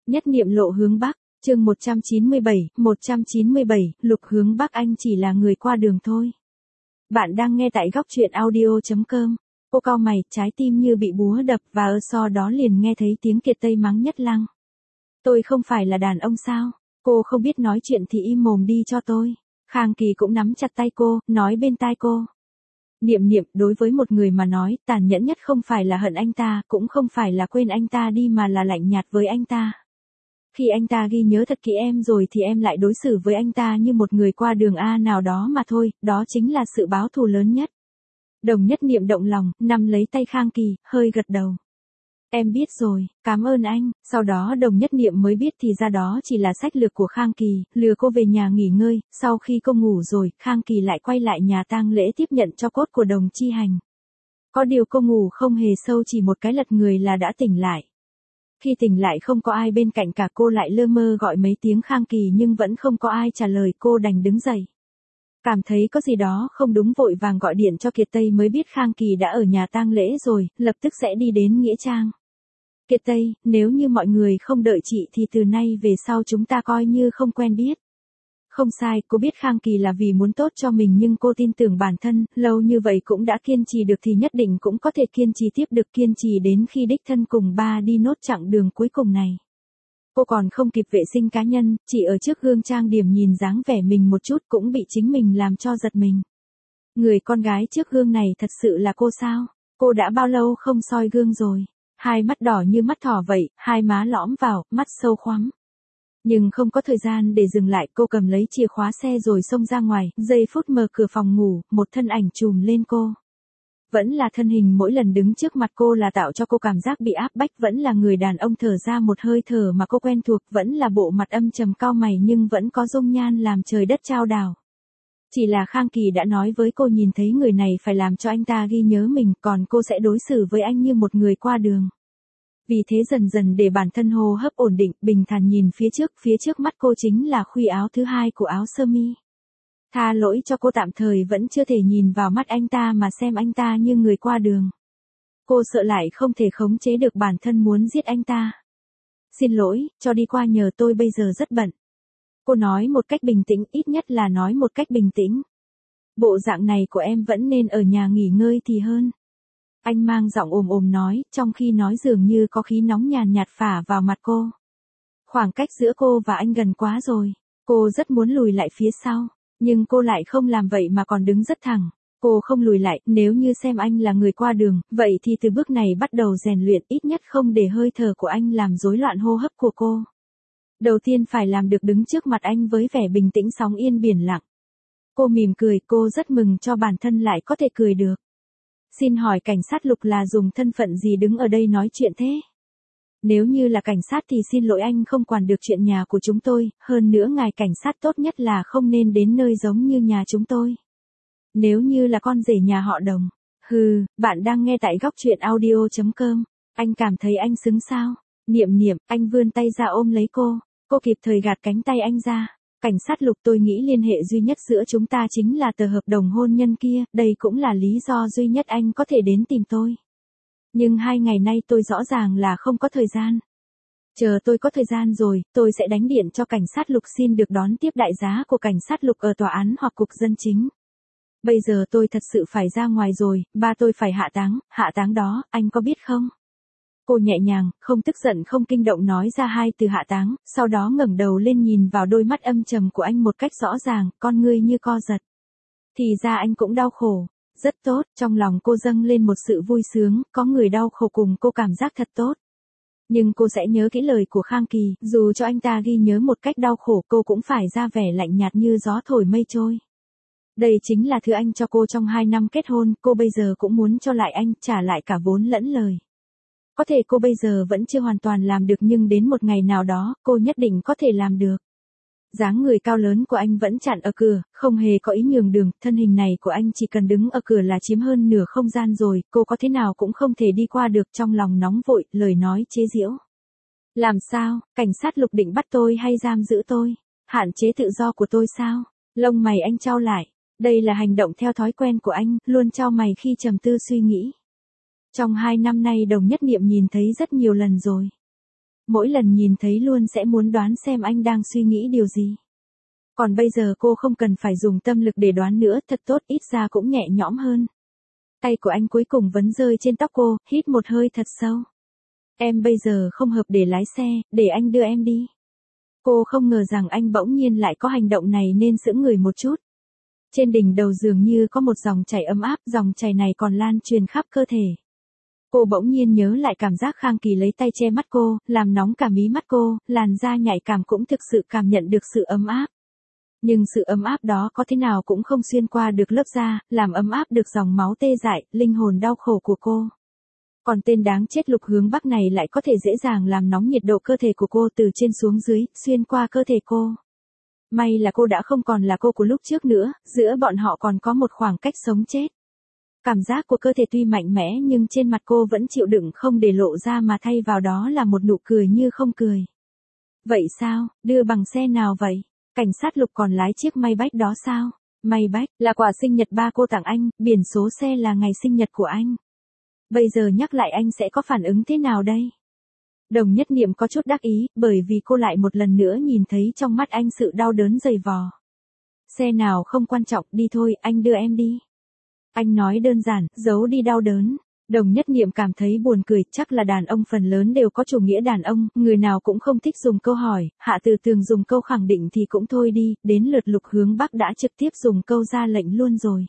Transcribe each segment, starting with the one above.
Nhất niệm lộ hướng Bắc, chương 197, Lục hướng Bắc anh chỉ là người qua đường thôi. Bạn đang nghe tại góc truyện audio.com. Cô cau mày, trái tim như bị búa đập và sau đó liền nghe thấy tiếng Kiệt Tây mắng Nhất Lăng. Tôi không phải là đàn ông sao? Cô không biết nói chuyện thì im mồm đi cho tôi. Khang Kỳ cũng nắm chặt tay cô, nói bên tai cô. Niệm niệm, đối với một người mà nói, tàn nhẫn nhất không phải là hận anh ta, cũng không phải là quên anh ta đi mà là lạnh nhạt với anh ta. Khi anh ta ghi nhớ thật kỹ em rồi thì em lại đối xử với anh ta như một người qua đường A nào đó mà thôi, đó chính là sự báo thù lớn nhất. Đồng Nhất Niệm động lòng, nắm lấy tay Khang Kỳ, hơi gật đầu. Em biết rồi, cảm ơn anh. Sau đó Đồng Nhất Niệm mới biết thì ra đó chỉ là sách lược của Khang Kỳ, lừa cô về nhà nghỉ ngơi, sau khi cô ngủ rồi, Khang Kỳ lại quay lại nhà tang lễ tiếp nhận tro cốt của Đồng Chi Hành. Có điều cô ngủ không hề sâu, chỉ một cái lật người là đã tỉnh lại. Khi tỉnh lại không có ai bên cạnh cả, cô lại lơ mơ gọi mấy tiếng Khang Kỳ nhưng vẫn không có ai trả lời, cô đành đứng dậy. Cảm thấy có gì đó không đúng vội vàng gọi điện cho Kiệt Tây mới biết Khang Kỳ đã ở nhà tang lễ rồi, lập tức sẽ đi đến Nghĩa Trang. Kiệt Tây, nếu như mọi người không đợi chị thì từ nay về sau chúng ta coi như không quen biết. Không sai, cô biết Khang Kỳ là vì muốn tốt cho mình nhưng cô tin tưởng bản thân, lâu như vậy cũng đã kiên trì được thì nhất định cũng có thể kiên trì tiếp được, kiên trì đến khi đích thân cùng ba đi nốt chặng đường cuối cùng này. Cô còn không kịp vệ sinh cá nhân, chỉ ở trước gương trang điểm nhìn dáng vẻ mình một chút cũng bị chính mình làm cho giật mình. Người con gái trước gương này thật sự là cô sao? Cô đã bao lâu không soi gương rồi? Hai mắt đỏ như mắt thỏ vậy, hai má lõm vào, mắt sâu hoắm. Nhưng không có thời gian để dừng lại, cô cầm lấy chìa khóa xe rồi xông ra ngoài, giây phút mở cửa phòng ngủ, một thân ảnh trùm lên cô. Vẫn là thân hình mỗi lần đứng trước mặt cô là tạo cho cô cảm giác bị áp bách, vẫn là người đàn ông thở ra một hơi thở mà cô quen thuộc, vẫn là bộ mặt âm trầm cau mày nhưng vẫn có dung nhan làm trời đất chao đảo. Chỉ là Khang Kỳ đã nói với cô nhìn thấy người này phải làm cho anh ta ghi nhớ mình, còn cô sẽ đối xử với anh như một người qua đường. Vì thế dần dần để bản thân hô hấp ổn định, bình thản nhìn phía trước mắt cô chính là khuy áo thứ hai của áo sơ mi. Tha lỗi cho cô tạm thời vẫn chưa thể nhìn vào mắt anh ta mà xem anh ta như người qua đường. Cô sợ lại không thể khống chế được bản thân muốn giết anh ta. Xin lỗi, cho đi qua nhờ tôi bây giờ rất bận. Cô nói một cách bình tĩnh, ít nhất là nói một cách bình tĩnh. Bộ dạng này của em vẫn nên ở nhà nghỉ ngơi thì hơn. Anh mang giọng ồm nói, trong khi nói dường như có khí nóng nhàn nhạt phả vào mặt cô. Khoảng cách giữa cô và anh gần quá rồi. Cô rất muốn lùi lại phía sau, nhưng cô lại không làm vậy mà còn đứng rất thẳng. Cô không lùi lại, nếu như xem anh là người qua đường, vậy thì từ bước này bắt đầu rèn luyện, ít nhất không để hơi thở của anh làm rối loạn hô hấp của cô. Đầu tiên phải làm được đứng trước mặt anh với vẻ bình tĩnh sóng yên biển lặng. Cô mỉm cười, cô rất mừng cho bản thân lại có thể cười được. Xin hỏi cảnh sát Lục là dùng thân phận gì đứng ở đây nói chuyện thế? Nếu như là cảnh sát thì xin lỗi, anh không quản được chuyện nhà của chúng tôi, hơn nữa ngài cảnh sát tốt nhất là không nên đến nơi giống như nhà chúng tôi. Nếu như là con rể nhà họ Đồng. Hừ, bạn đang nghe tại góc truyện audio.com. Anh cảm thấy anh xứng sao? Niệm niệm, anh vươn tay ra ôm lấy cô kịp thời gạt cánh tay anh ra. Cảnh sát Lục, tôi nghĩ liên hệ duy nhất giữa chúng ta chính là tờ hợp đồng hôn nhân kia, đây cũng là lý do duy nhất anh có thể đến tìm tôi. Nhưng 2 ngày nay tôi rõ ràng là không có thời gian. Chờ tôi có thời gian rồi, tôi sẽ đánh điện cho cảnh sát Lục xin được đón tiếp đại giá của cảnh sát Lục ở tòa án hoặc cục dân chính. Bây giờ tôi thật sự phải ra ngoài rồi, ba tôi phải hạ táng đó, anh có biết không? Cô nhẹ nhàng, không tức giận không kinh động nói ra 2 từ hạ táng, sau đó ngẩng đầu lên nhìn vào đôi mắt âm trầm của anh một cách rõ ràng, con ngươi như co giật. Thì ra anh cũng đau khổ. Rất tốt, trong lòng cô dâng lên một sự vui sướng, có người đau khổ cùng cô cảm giác thật tốt. Nhưng cô sẽ nhớ kỹ lời của Khang Kỳ, dù cho anh ta ghi nhớ một cách đau khổ cô cũng phải ra vẻ lạnh nhạt như gió thổi mây trôi. Đây chính là thứ anh cho cô trong 2 năm kết hôn, cô bây giờ cũng muốn cho lại anh, trả lại cả vốn lẫn lời. Có thể cô bây giờ vẫn chưa hoàn toàn làm được nhưng đến một ngày nào đó, cô nhất định có thể làm được. Dáng người cao lớn của anh vẫn chặn ở cửa, không hề có ý nhường đường, thân hình này của anh chỉ cần đứng ở cửa là chiếm hơn nửa không gian rồi, cô có thế nào cũng không thể đi qua được, trong lòng nóng vội, lời nói chế giễu. Làm sao, cảnh sát Lục định bắt tôi hay giam giữ tôi? Hạn chế tự do của tôi sao? Lông mày anh chau lại, đây là hành động theo thói quen của anh, luôn chau mày khi trầm tư suy nghĩ. Trong 2 năm nay Đồng Nhất Niệm nhìn thấy rất nhiều lần rồi. mỗi lần nhìn thấy luôn sẽ muốn đoán xem anh đang suy nghĩ điều gì. Còn bây giờ cô không cần phải dùng tâm lực để đoán nữa, thật tốt, ít ra cũng nhẹ nhõm hơn. Tay của anh cuối cùng vẫn rơi trên tóc cô, hít một hơi thật sâu. Em bây giờ không hợp để lái xe, để anh đưa em đi. Cô không ngờ rằng anh bỗng nhiên lại có hành động này nên sững người một chút. Trên đỉnh đầu dường như có một dòng chảy ấm áp, dòng chảy này còn lan truyền khắp cơ thể. Cô bỗng nhiên nhớ lại cảm giác Khang Kỳ lấy tay che mắt cô, làm nóng cả mí mắt cô, làn da nhạy cảm cũng thực sự cảm nhận được sự ấm áp. Nhưng sự ấm áp đó có thế nào cũng không xuyên qua được lớp da, làm ấm áp được dòng máu tê dại, linh hồn đau khổ của cô. Còn tên đáng chết Lục Hướng Bắc này lại có thể dễ dàng làm nóng nhiệt độ cơ thể của cô từ trên xuống dưới, xuyên qua cơ thể cô. May là cô đã không còn là cô của lúc trước nữa, giữa bọn họ còn có một khoảng cách sống chết. Cảm giác của cơ thể tuy mạnh mẽ nhưng trên mặt cô vẫn chịu đựng không để lộ ra mà thay vào đó là một nụ cười như không cười. Vậy sao, đưa bằng xe nào vậy? Cảnh sát Lục còn lái chiếc Maybach đó sao? Maybach là quà sinh nhật ba cô tặng anh, biển số xe là ngày sinh nhật của anh. Bây giờ nhắc lại anh sẽ có phản ứng thế nào đây? Đồng Nhất Niệm có chút đắc ý, bởi vì cô lại một lần nữa nhìn thấy trong mắt anh sự đau đớn dày vò. Xe nào không quan trọng, đi thôi, anh đưa em đi. Anh nói đơn giản, giấu đi đau đớn. Đồng Nhất Niệm cảm thấy buồn cười, chắc là đàn ông phần lớn đều có chủ nghĩa đàn ông, người nào cũng không thích dùng câu hỏi, Hạ Từ Tường dùng câu khẳng định thì cũng thôi đi, đến lượt Lục Hướng Bắc đã trực tiếp dùng câu ra lệnh luôn rồi.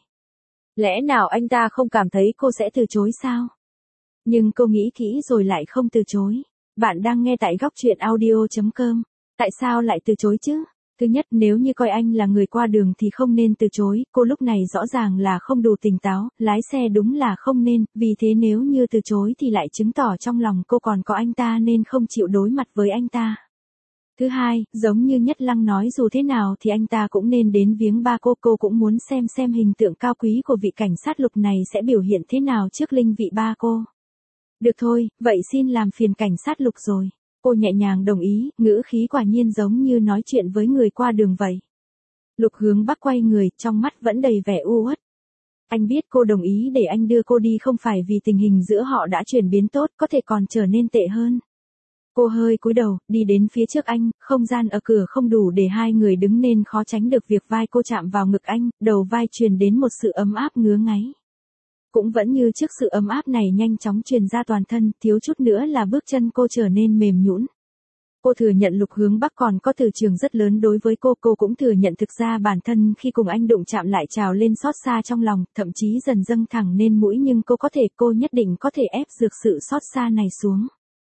Lẽ nào anh ta không cảm thấy cô sẽ từ chối sao? Nhưng cô nghĩ kỹ rồi lại không từ chối. Bạn đang nghe tại góc truyện audio.com. Tại sao lại từ chối chứ? Thứ nhất, nếu như coi anh là người qua đường thì không nên từ chối, cô lúc này rõ ràng là không đủ tỉnh táo, lái xe đúng là không nên, vì thế nếu như từ chối thì lại chứng tỏ trong lòng cô còn có anh ta nên không chịu đối mặt với anh ta. Thứ hai, giống như Nhất Lăng nói dù thế nào thì anh ta cũng nên đến viếng ba cô cũng muốn xem hình tượng cao quý của vị cảnh sát Lục này sẽ biểu hiện thế nào trước linh vị ba cô. Được thôi, vậy xin làm phiền cảnh sát Lục rồi. Cô nhẹ nhàng đồng ý, ngữ khí quả nhiên giống như nói chuyện với người qua đường vậy. Lục Hướng Bắc quay người, trong mắt vẫn đầy vẻ u uất. Anh biết cô đồng ý để anh đưa cô đi không phải vì tình hình giữa họ đã chuyển biến tốt, có thể còn trở nên tệ hơn. Cô hơi cúi đầu, đi đến phía trước anh, không gian ở cửa không đủ để hai người đứng nên khó tránh được việc vai cô chạm vào ngực anh, đầu vai truyền đến một sự ấm áp ngứa ngáy. Cũng vẫn như trước sự ấm áp này nhanh chóng truyền ra toàn thân, thiếu chút nữa là bước chân cô trở nên mềm nhũn. Cô thừa nhận Lục Hướng Bắc còn có từ trường rất lớn đối với cô cũng thừa nhận thực ra bản thân khi cùng anh đụng chạm lại trào lên xót xa trong lòng, thậm chí dần dâng thẳng lên mũi nhưng cô nhất định có thể ép dược sự xót xa này xuống.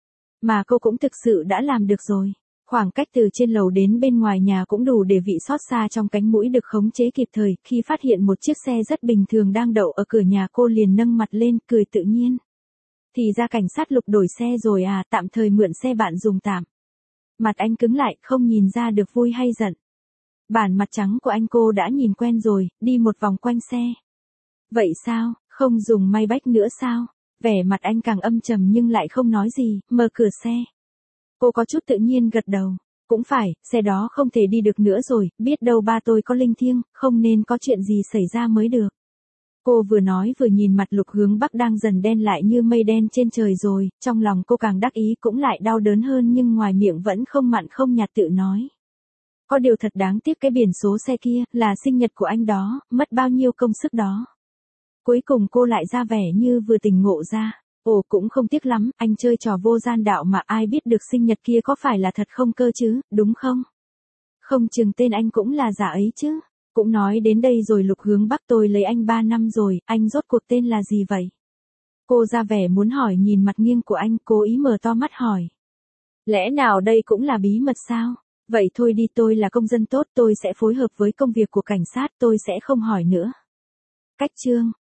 Mà cô cũng thực sự đã làm được rồi. Khoảng cách từ trên lầu đến bên ngoài nhà cũng đủ để vị xót xa trong cánh mũi được khống chế kịp thời, khi phát hiện một chiếc xe rất bình thường đang đậu ở cửa nhà cô liền nâng mặt lên, cười tự nhiên. Thì ra cảnh sát Lục đổi xe rồi à, tạm thời mượn xe bạn dùng tạm. Mặt anh cứng lại, không nhìn ra được vui hay giận. Bản mặt trắng của anh cô đã nhìn quen rồi, đi một vòng quanh xe. Vậy sao, không dùng Maybach nữa sao? Vẻ mặt anh càng âm trầm nhưng lại không nói gì, mở cửa xe. Cô có chút tự nhiên gật đầu. Cũng phải, xe đó không thể đi được nữa rồi, biết đâu ba tôi có linh thiêng, không nên có chuyện gì xảy ra mới được. Cô vừa nói vừa nhìn mặt Lục Hướng Bắc đang dần đen lại như mây đen trên trời rồi, trong lòng cô càng đắc ý cũng lại đau đớn hơn nhưng ngoài miệng vẫn không mặn không nhạt tự nói. Có điều thật đáng tiếc cái biển số xe kia, là sinh nhật của anh đó, mất bao nhiêu công sức đó. Cuối cùng cô lại ra vẻ như vừa tỉnh ngộ ra. Ồ cũng không tiếc lắm, anh chơi trò vô gian đạo mà ai biết được sinh nhật kia có phải là thật không cơ chứ, đúng không? Không chừng tên anh cũng là giả ấy chứ. Cũng nói đến đây rồi Lục Hướng Bắc tôi lấy anh 3 năm rồi, anh rốt cuộc tên là gì vậy? Cô ra vẻ muốn hỏi nhìn mặt nghiêng của anh, cố ý mở to mắt hỏi. Lẽ nào đây cũng là bí mật sao? Vậy thôi đi, tôi là công dân tốt, tôi sẽ phối hợp với công việc của cảnh sát, tôi sẽ không hỏi nữa. Cách chương